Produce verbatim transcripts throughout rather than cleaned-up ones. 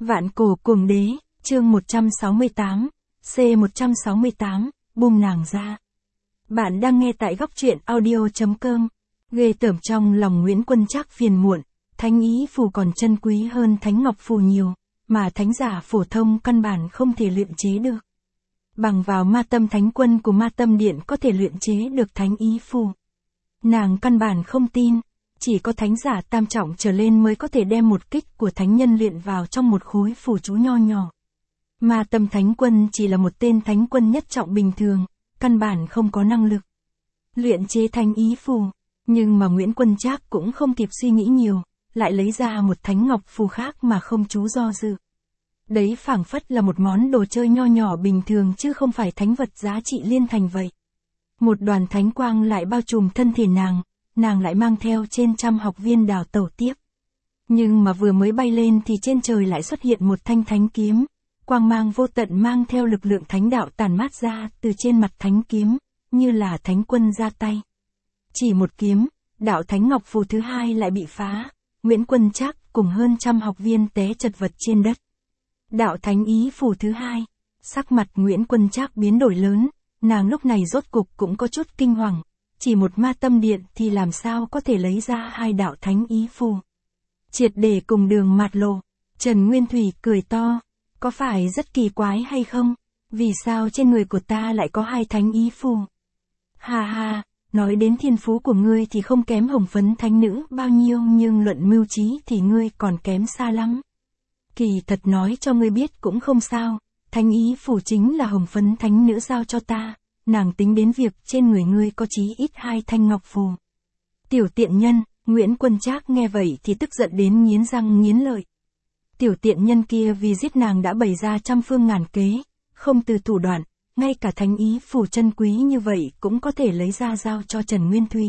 Vạn cổ cuồng đế, chương một trăm sáu mươi tám, C một trăm sáu mươi tám, buông nàng ra. Bạn đang nghe tại góc truyện audio chấm com. Ghê tởm trong lòng Nguyễn Quân Trác phiền muộn, thánh ý phù còn chân quý hơn thánh ngọc phù nhiều, mà thánh giả phổ thông căn bản không thể luyện chế được. Bằng vào ma tâm thánh quân của ma tâm điện có thể luyện chế được thánh ý phù. Nàng căn bản không tin, chỉ có thánh giả tam trọng trở lên mới có thể đem một kích của thánh nhân luyện vào trong một khối phù chú nho nhỏ. Ma tâm thánh quân chỉ là một tên thánh quân nhất trọng bình thường, căn bản không có năng lực luyện chế thánh ý phù, nhưng mà Nguyễn Quân Trác cũng không kịp suy nghĩ nhiều, lại lấy ra một thánh ngọc phù khác mà không chú do dự. Đấy phảng phất là một món đồ chơi nho nhỏ bình thường chứ không phải thánh vật giá trị liên thành vậy. Một đoàn thánh quang lại bao trùm thân thể nàng, nàng lại mang theo trên trăm học viên đào tẩu tiếp. Nhưng mà vừa mới bay lên thì trên trời lại xuất hiện một thanh thánh kiếm, quang mang vô tận mang theo lực lượng thánh đạo tàn mát ra từ trên mặt thánh kiếm, như là thánh quân ra tay. Chỉ một kiếm, đạo thánh ngọc phù thứ hai lại bị phá, Nguyễn Quân Trác cùng hơn trăm học viên té chật vật trên đất. Đạo thánh ý phù thứ hai, sắc mặt Nguyễn Quân Trác biến đổi lớn, nàng lúc này rốt cục cũng có chút kinh hoàng, chỉ một ma tâm điện thì làm sao có thể lấy ra hai đạo thánh ý phù. Triệt để cùng đường mạt lộ, Trần Nguyên Thủy cười to, có phải rất kỳ quái hay không? Vì sao trên người của ta lại có hai thánh ý phù? Ha ha, nói đến thiên phú của ngươi thì không kém hồng phấn thánh nữ bao nhiêu, nhưng luận mưu trí thì ngươi còn kém xa lắm. Kỳ thật nói cho ngươi biết cũng không sao, thánh ý phù chính là hồng phấn thánh nữ giao cho ta, nàng tính đến việc trên người ngươi có chí ít hai thanh ngọc phù. Tiểu tiện nhân, Nguyễn Quân Trác nghe vậy thì tức giận đến nghiến răng nghiến lợi. Tiểu tiện nhân kia vì giết nàng đã bày ra trăm phương ngàn kế, không từ thủ đoạn, ngay cả thánh ý phù chân quý như vậy cũng có thể lấy ra giao cho Trần Nguyên Thủy.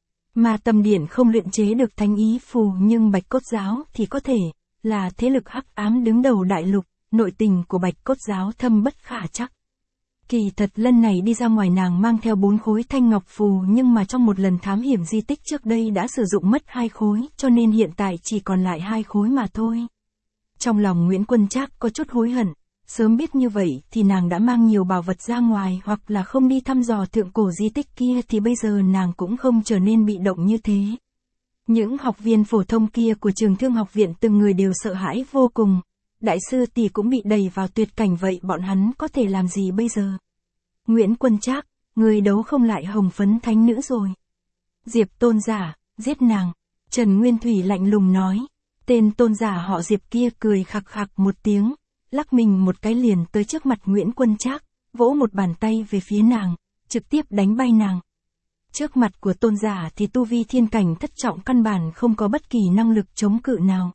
Mà tâm điện không luyện chế được thánh ý phù nhưng Bạch Cốt Giáo thì có thể, là thế lực hắc ám đứng đầu đại lục, nội tình của Bạch Cốt Giáo thâm bất khả chắc. Kỳ thật lần này đi ra ngoài nàng mang theo bốn khối thanh ngọc phù nhưng mà trong một lần thám hiểm di tích trước đây đã sử dụng mất hai khối cho nên hiện tại chỉ còn lại hai khối mà thôi. Trong lòng Nguyễn Quân Trác có chút hối hận, sớm biết như vậy thì nàng đã mang nhiều bảo vật ra ngoài hoặc là không đi thăm dò thượng cổ di tích kia thì bây giờ nàng cũng không trở nên bị động như thế. Những học viên phổ thông kia của trường Thương học viện từng người đều sợ hãi vô cùng, đại sư tỷ cũng bị đẩy vào tuyệt cảnh vậy bọn hắn có thể làm gì bây giờ? Nguyễn Quân Trác, người đấu không lại hồng phấn thánh nữ rồi. Diệp tôn giả, giết nàng, Trần Nguyên Thủy lạnh lùng nói. Tên tôn giả họ Diệp kia cười khặc khặc một tiếng, lắc mình một cái liền tới trước mặt Nguyễn Quân Trác, vỗ một bàn tay về phía nàng, trực tiếp đánh bay nàng. Trước mặt của tôn giả thì tu vi thiên cảnh thất trọng căn bản không có bất kỳ năng lực chống cự nào.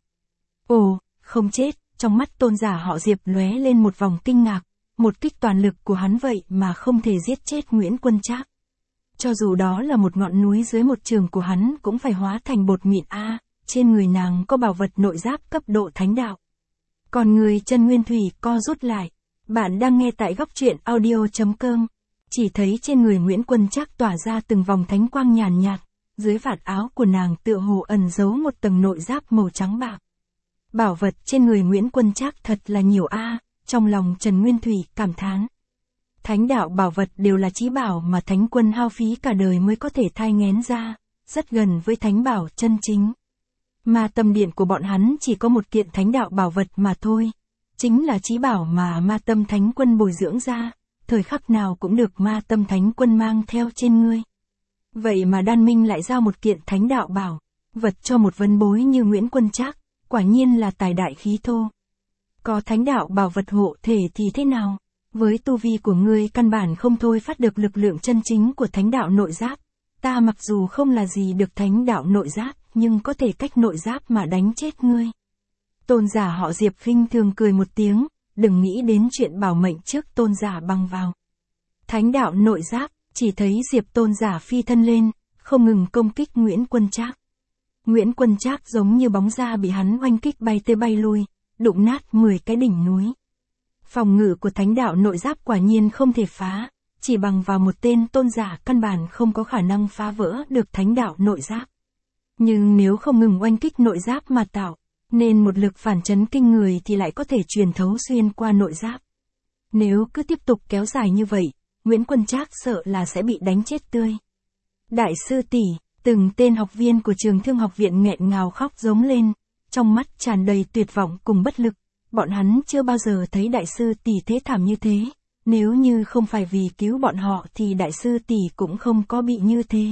Ồ, không chết, trong mắt tôn giả họ Diệp lóe lên một vòng kinh ngạc, một kích toàn lực của hắn vậy mà không thể giết chết Nguyễn Quân Trác. Cho dù đó là một ngọn núi dưới một trường của hắn cũng phải hóa thành bột mịn a. Trên người nàng có bảo vật nội giáp cấp độ thánh đạo. Còn người Trần Nguyên Thủy co rút lại. Bạn đang nghe tại góc truyện audio chấm com. Chỉ thấy trên người Nguyễn Quân Trác tỏa ra từng vòng thánh quang nhàn nhạt, dưới vạt áo của nàng tựa hồ ẩn giấu một tầng nội giáp màu trắng bạc. Bảo vật trên người Nguyễn Quân Trác thật là nhiều a, trong lòng Trần Nguyên Thủy cảm thán. Thánh đạo bảo vật đều là chí bảo mà thánh quân hao phí cả đời mới có thể thai nghén ra, rất gần với thánh bảo chân chính. Ma tâm điện của bọn hắn chỉ có một kiện thánh đạo bảo vật mà thôi, chính là chí bảo mà ma tâm thánh quân bồi dưỡng ra, thời khắc nào cũng được ma tâm thánh quân mang theo trên ngươi. Vậy mà Đan Minh lại giao một kiện thánh đạo bảo vật cho một vân bối như Nguyễn Quân Trác, quả nhiên là tài đại khí thô. Có thánh đạo bảo vật hộ thể thì thế nào? Với tu vi của ngươi căn bản không thôi phát được lực lượng chân chính của thánh đạo nội giáp. Ta mặc dù không là gì được thánh đạo nội giáp, nhưng có thể cách nội giáp mà đánh chết ngươi. Tôn giả họ Diệp khinh thường cười một tiếng, đừng nghĩ đến chuyện bảo mệnh trước tôn giả băng vào. Thánh đạo nội giáp, chỉ thấy Diệp tôn giả phi thân lên, không ngừng công kích Nguyễn Quân Trác. Nguyễn Quân Trác giống như bóng da bị hắn oanh kích bay tới bay lui, đụng nát mười cái đỉnh núi. Phòng ngự của thánh đạo nội giáp quả nhiên không thể phá, chỉ bằng vào một tên tôn giả căn bản không có khả năng phá vỡ được thánh đạo nội giáp. Nhưng nếu không ngừng oanh kích nội giáp mà tạo nên một lực phản chấn kinh người thì lại có thể truyền thấu xuyên qua nội giáp. Nếu cứ tiếp tục kéo dài như vậy, Nguyễn Quân Trác sợ là sẽ bị đánh chết tươi. Đại sư tỷ, từng tên học viên của trường Thương học viện nghẹn ngào khóc giống lên, trong mắt tràn đầy tuyệt vọng cùng bất lực. Bọn hắn chưa bao giờ thấy đại sư tỷ thế thảm như thế. Nếu như không phải vì cứu bọn họ thì đại sư tỷ cũng không có bị như thế.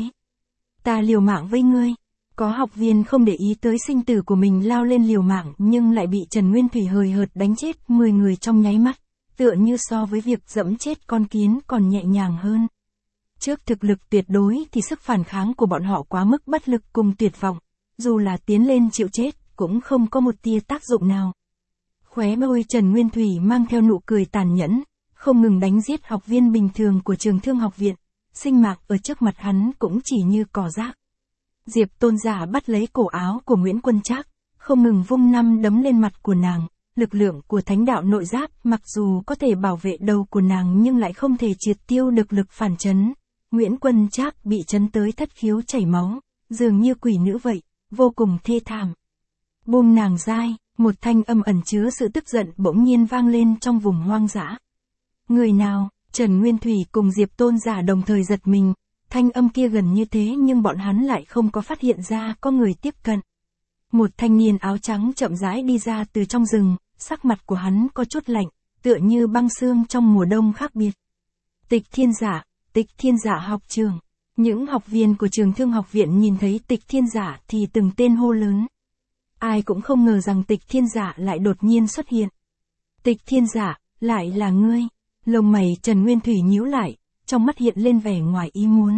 Ta liều mạng với ngươi. Có học viên không để ý tới sinh tử của mình lao lên liều mạng nhưng lại bị Trần Nguyên Thủy hời hợt đánh chết mười người trong nháy mắt. Tựa như so với việc dẫm chết con kiến còn nhẹ nhàng hơn. Trước thực lực tuyệt đối thì sức phản kháng của bọn họ quá mức bất lực cùng tuyệt vọng. Dù là tiến lên chịu chết cũng không có một tia tác dụng nào. Khóe môi Trần Nguyên Thủy mang theo nụ cười tàn nhẫn, không ngừng đánh giết học viên bình thường của trường Thương học viện. Sinh mạng ở trước mặt hắn cũng chỉ như cỏ rác. Diệp Tôn Giả bắt lấy cổ áo của Nguyễn Quân Trác, không ngừng vung năm đấm lên mặt của nàng. Lực lượng của thánh đạo nội giáp mặc dù có thể bảo vệ đầu của nàng nhưng lại không thể triệt tiêu được lực phản chấn. Nguyễn Quân Trác bị chấn tới thất khiếu chảy máu, dường như quỷ nữ vậy, vô cùng thê thảm. Buông nàng dai, một thanh âm ẩn chứa sự tức giận bỗng nhiên vang lên trong vùng hoang dã. Người nào? Trần Nguyên Thủy cùng Diệp Tôn Giả đồng thời giật mình, thanh âm kia gần như thế nhưng bọn hắn lại không có phát hiện ra có người tiếp cận. Một thanh niên áo trắng chậm rãi đi ra từ trong rừng, sắc mặt của hắn có chút lạnh, tựa như băng sương trong mùa đông khác biệt. Tịch Thiên Giả, Tịch Thiên Giả học trường. Những học viên của trường Thương học viện nhìn thấy Tịch Thiên Giả thì từng tên hô lớn. Ai cũng không ngờ rằng Tịch Thiên Giả lại đột nhiên xuất hiện. Tịch Thiên Giả, lại là ngươi. Lông mày Trần Nguyên Thủy nhíu lại, trong mắt hiện lên vẻ ngoài ý muốn.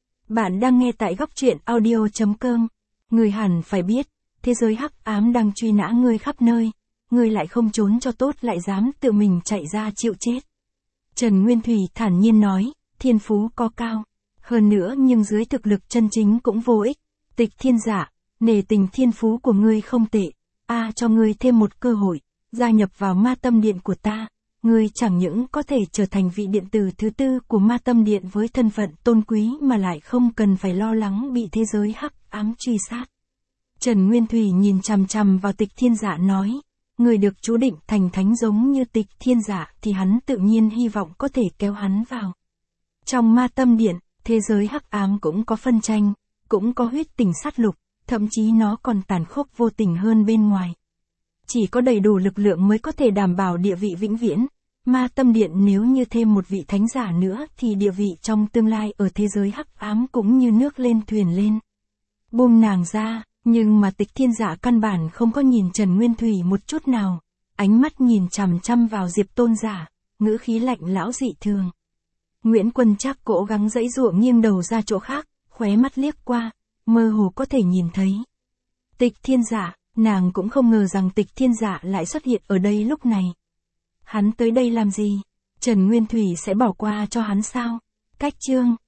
Bạn đang nghe tại góc truyện audio chấm com. Người hẳn phải biết, thế giới hắc ám đang truy nã ngươi khắp nơi. Ngươi lại không trốn cho tốt lại dám tự mình chạy ra chịu chết. Trần Nguyên Thủy thản nhiên nói, thiên phú có cao. Hơn nữa nhưng dưới thực lực chân chính cũng vô ích. Tịch Thiên Giả, nể tình thiên phú của ngươi không tệ. A cho ngươi thêm một cơ hội, gia nhập vào ma tâm điện của ta. Ngươi chẳng những có thể trở thành vị điện tử thứ tư của ma tâm điện với thân phận tôn quý mà lại không cần phải lo lắng bị thế giới hắc ám truy sát. Trần Nguyên Thủy nhìn chằm chằm vào Tịch Thiên Giả nói, người được chú định thành thánh giống như Tịch Thiên Giả thì hắn tự nhiên hy vọng có thể kéo hắn vào. Trong ma tâm điện, thế giới hắc ám cũng có phân tranh, cũng có huyết tình sát lục, thậm chí nó còn tàn khốc vô tình hơn bên ngoài. Chỉ có đầy đủ lực lượng mới có thể đảm bảo địa vị vĩnh viễn. Ma tâm điện nếu như thêm một vị thánh giả nữa thì địa vị trong tương lai ở thế giới hắc ám cũng như nước lên thuyền lên. Buông nàng ra, nhưng mà Tịch Thiên Giả căn bản không có nhìn Trần Nguyên Thủy một chút nào. Ánh mắt nhìn chằm chằm vào Diệp Tôn Giả, ngữ khí lạnh lão dị thường. Nguyễn Quân Trác cố gắng giãy giụa nghiêng đầu ra chỗ khác, khóe mắt liếc qua, mơ hồ có thể nhìn thấy. Tịch Thiên Giả, nàng cũng không ngờ rằng Tịch Thiên Giả lại xuất hiện ở đây lúc này. Hắn tới đây làm gì? Trần Nguyên Thủy sẽ bỏ qua cho hắn sao? Cách chương